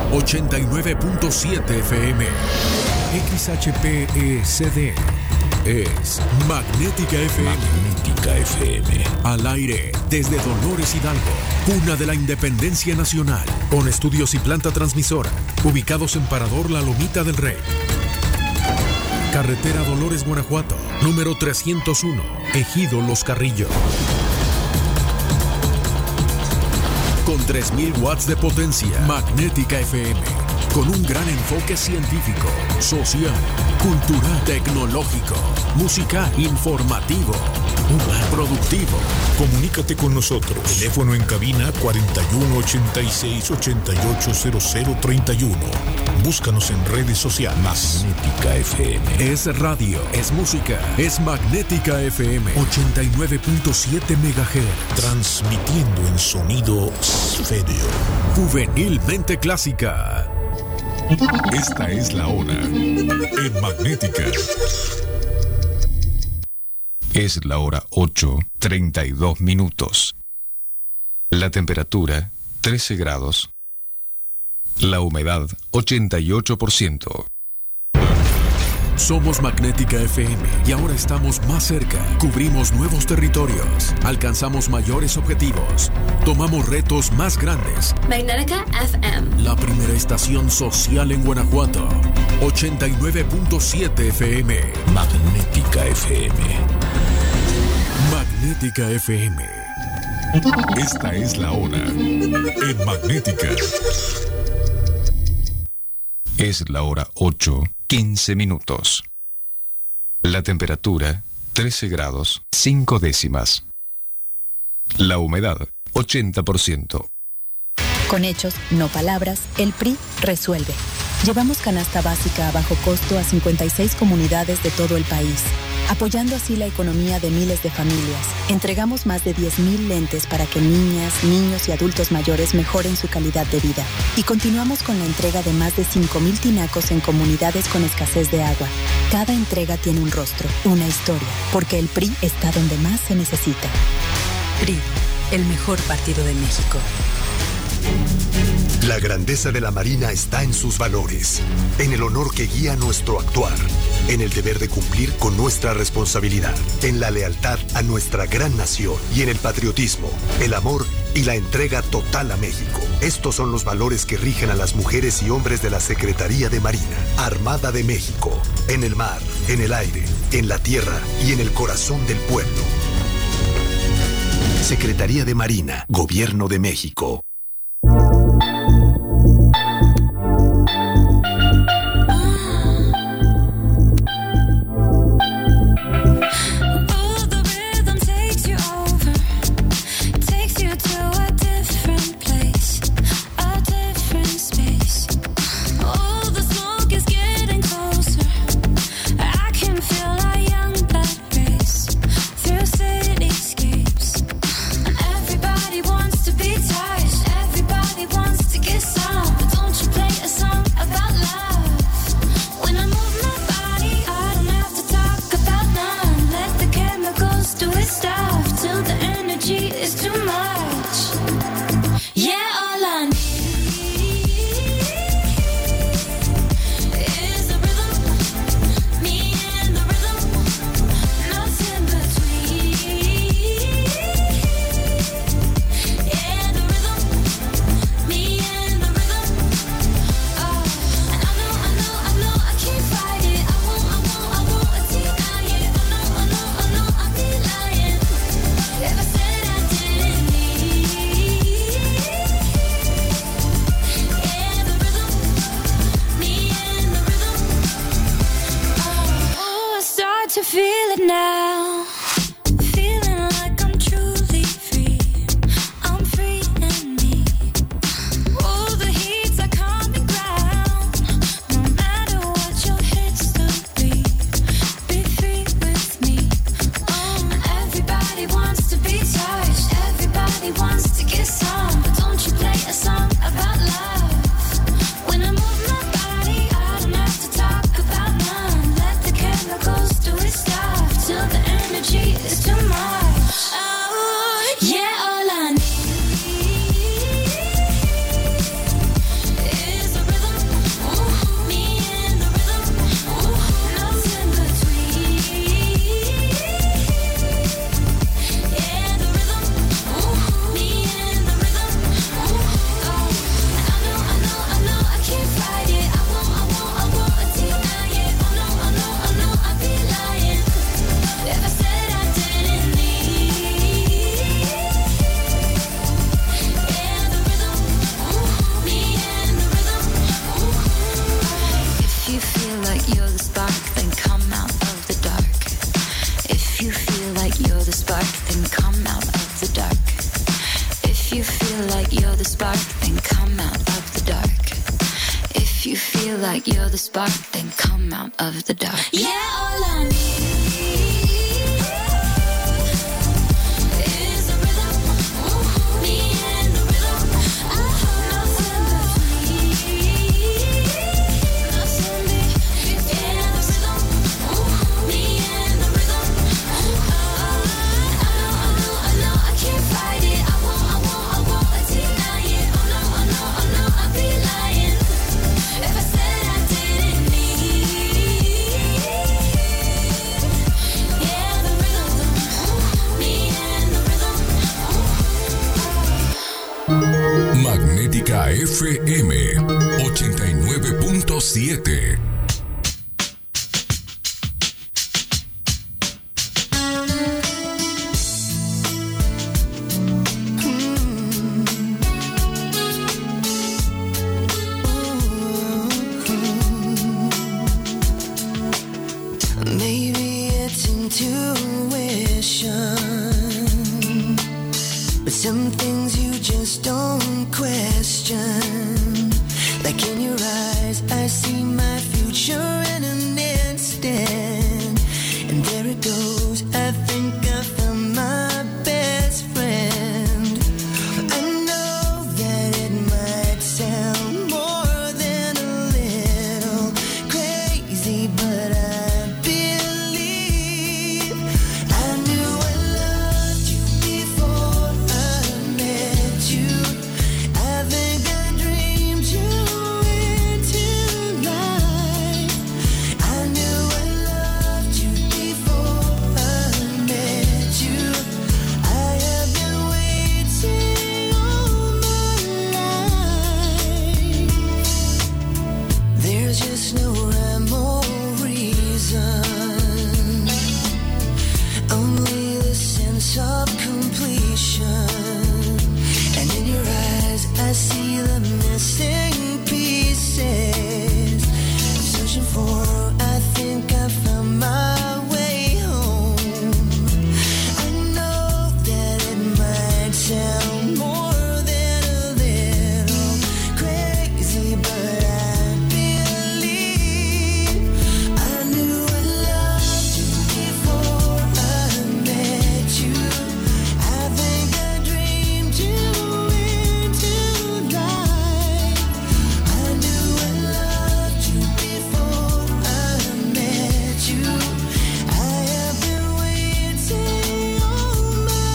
89.7 FM. XHPECD es Magnética FM. Magnética FM. Al aire desde Dolores Hidalgo, cuna de la Independencia Nacional, con estudios y planta transmisora, ubicados en Parador La Lomita del Rey. Carretera Dolores, Guanajuato, número 301, Ejido Los Carrillos. Con 3000 watts de potencia, Magnética FM, con un gran enfoque científico, social, cultural, tecnológico, musical, informativo, productivo. Comunícate con nosotros. Teléfono en cabina 4186-880031. Búscanos en redes sociales. Magnética FM. Es radio, es música, es Magnética FM. 89.7 MHz. Transmitiendo en sonido esféreo. Juvenilmente clásica. Esta es la hora en Magnética. Es la hora 8:32 minutos. La temperatura 13 grados. La humedad 88%. Somos Magnética FM y ahora estamos más cerca. Cubrimos nuevos territorios, alcanzamos mayores objetivos, tomamos retos más grandes. Magnética FM, la primera estación social en Guanajuato. 89.7 FM. Magnética FM. Magnética FM. Esta es la hora en Magnética. Es la hora 8:15 minutos. La temperatura 13 grados 5 décimas. La humedad 80%. Con hechos, no palabras, el PRI resuelve. Llevamos canasta básica a bajo costo a 56 comunidades de todo el país, apoyando así la economía de miles de familias. Entregamos más de 10,000 lentes para que niñas, niños y adultos mayores mejoren su calidad de vida. Y continuamos con la entrega de más de 5,000 tinacos en comunidades con escasez de agua. Cada entrega tiene un rostro, una historia, porque el PRI está donde más se necesita. PRI, el mejor partido de México. La grandeza de la Marina está en sus valores, en el honor que guía nuestro actuar, en el deber de cumplir con nuestra responsabilidad, en la lealtad a nuestra gran nación y en el patriotismo, el amor y la entrega total a México. Estos son los valores que rigen a las mujeres y hombres de la Secretaría de Marina, Armada de México, en el mar, en el aire, en la tierra y en el corazón del pueblo. Secretaría de Marina, Gobierno de México. Everybody wants to be touched. come out of the dark. If you feel like you're the spark, then come out of the dark. Yeah, all I need. Magnética FM 89.7. Maybe it's intuition, but some things you just don't question. Like in your eyes, I see my future in an instant. And there it goes, I think I found my best friend. I know that it might sound more than a little crazy, but I believe I knew I loved you before I met you. I think I dreamed you into life. I knew I loved you before I met you. I have been waiting all my life. There's just no rhyme or reason, only the sense of completion. And in your eyes, I see the missing pieces. I'm searching for, I think I found my way home. I know that it might sound more than a little crazy, but I believe I knew I loved you before I met you. I think I dreamed you into life. I knew I loved you before I met you. I have been waiting all my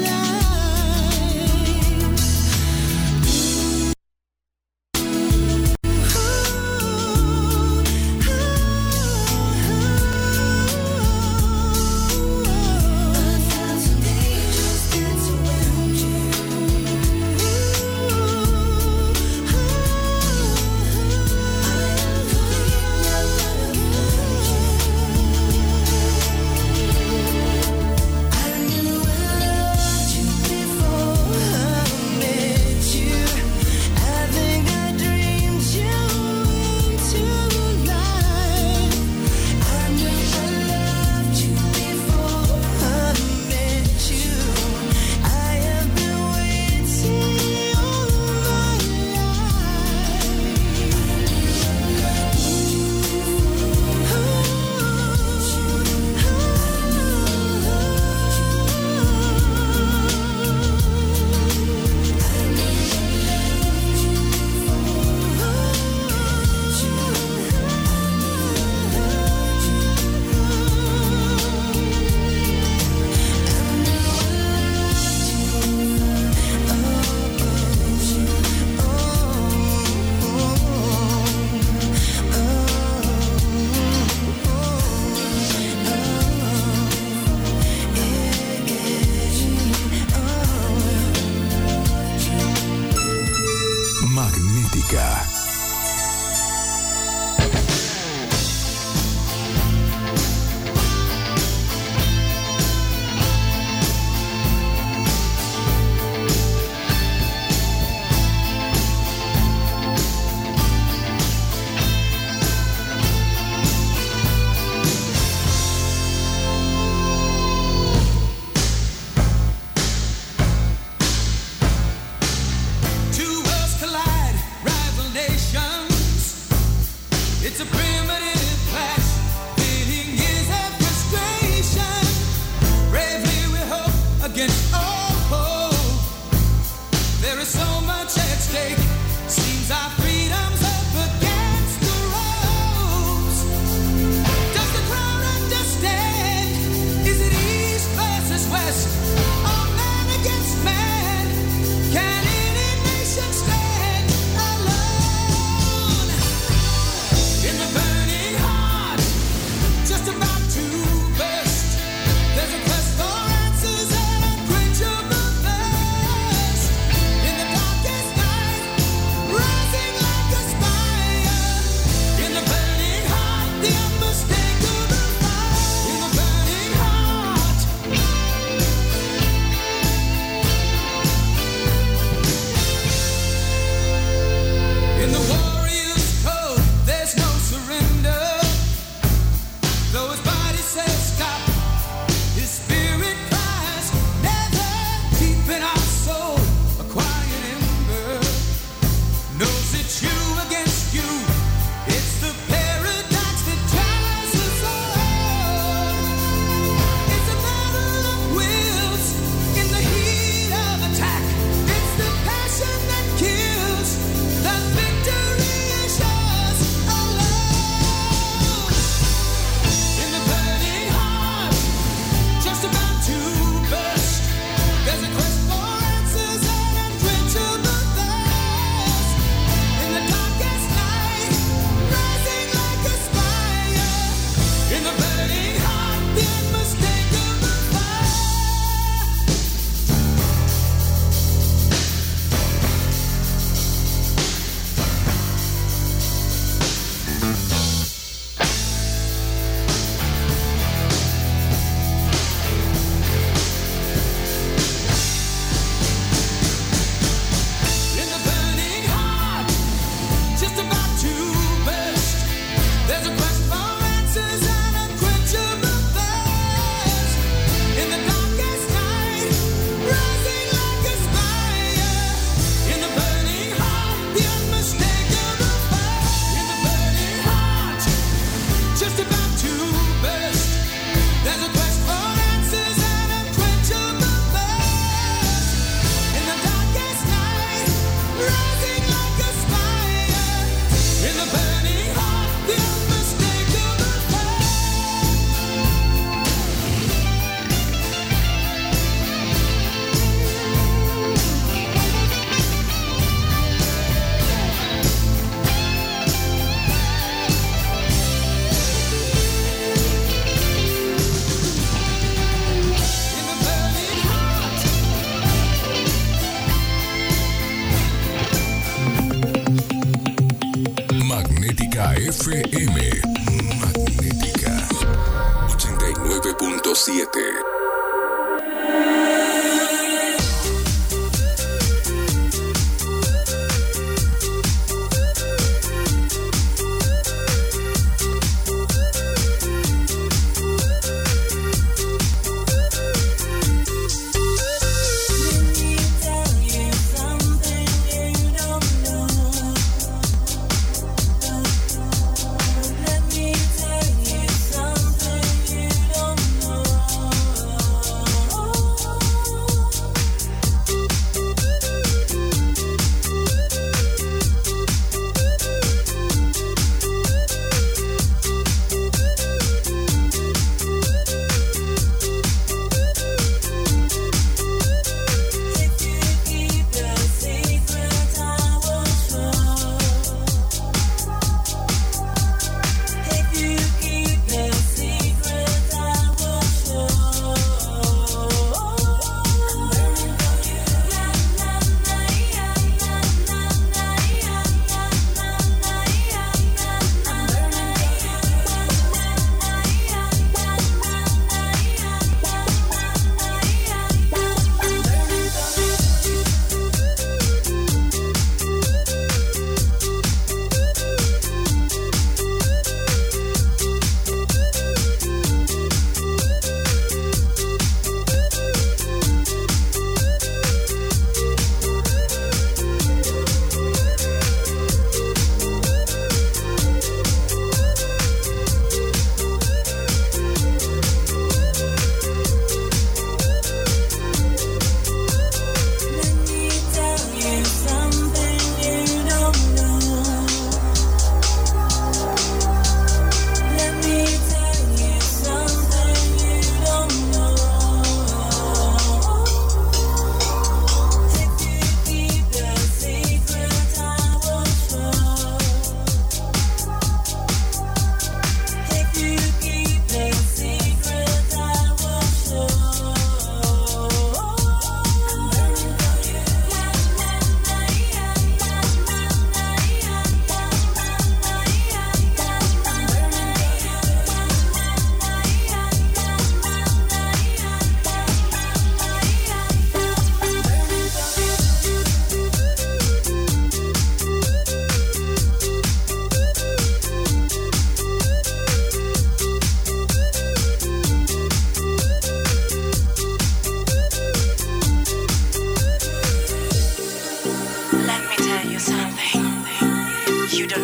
Magnética. Two worlds collide. FM Magnética 89.7. Let me tell you something you don't know.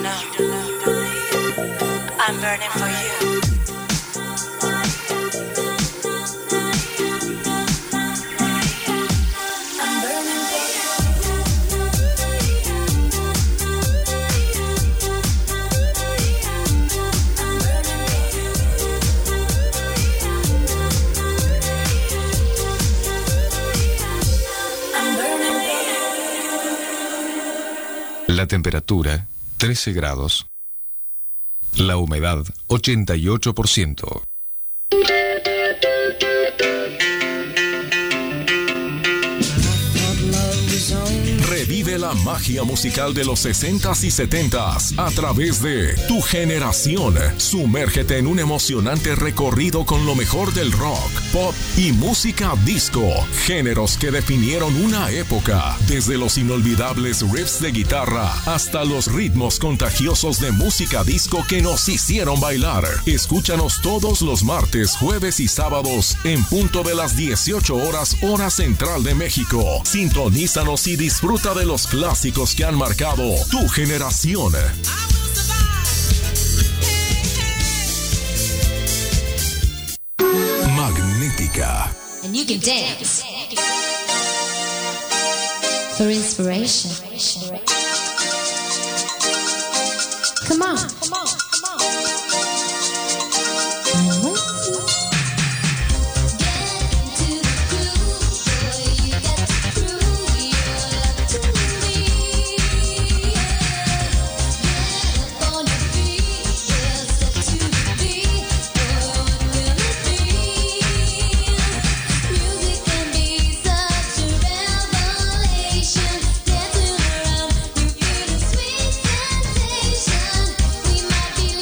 know. I'm burning for you. La temperatura, 13 grados. La humedad, 88%. Revive la magia musical de los 60s y 70s a través de Tu Generación. Sumérgete en un emocionante recorrido con lo mejor del rock, pop y música disco. Géneros que definieron una época, desde los inolvidables riffs de guitarra hasta los ritmos contagiosos de música disco que nos hicieron bailar. Escúchanos todos los martes, jueves y sábados en punto de las 18 horas, hora central de México. Sintonízanos y disfruta de los clásicos que han marcado tu generación. Magnética. And you can dance for inspiration. Come on. Come on. Be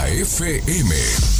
FM.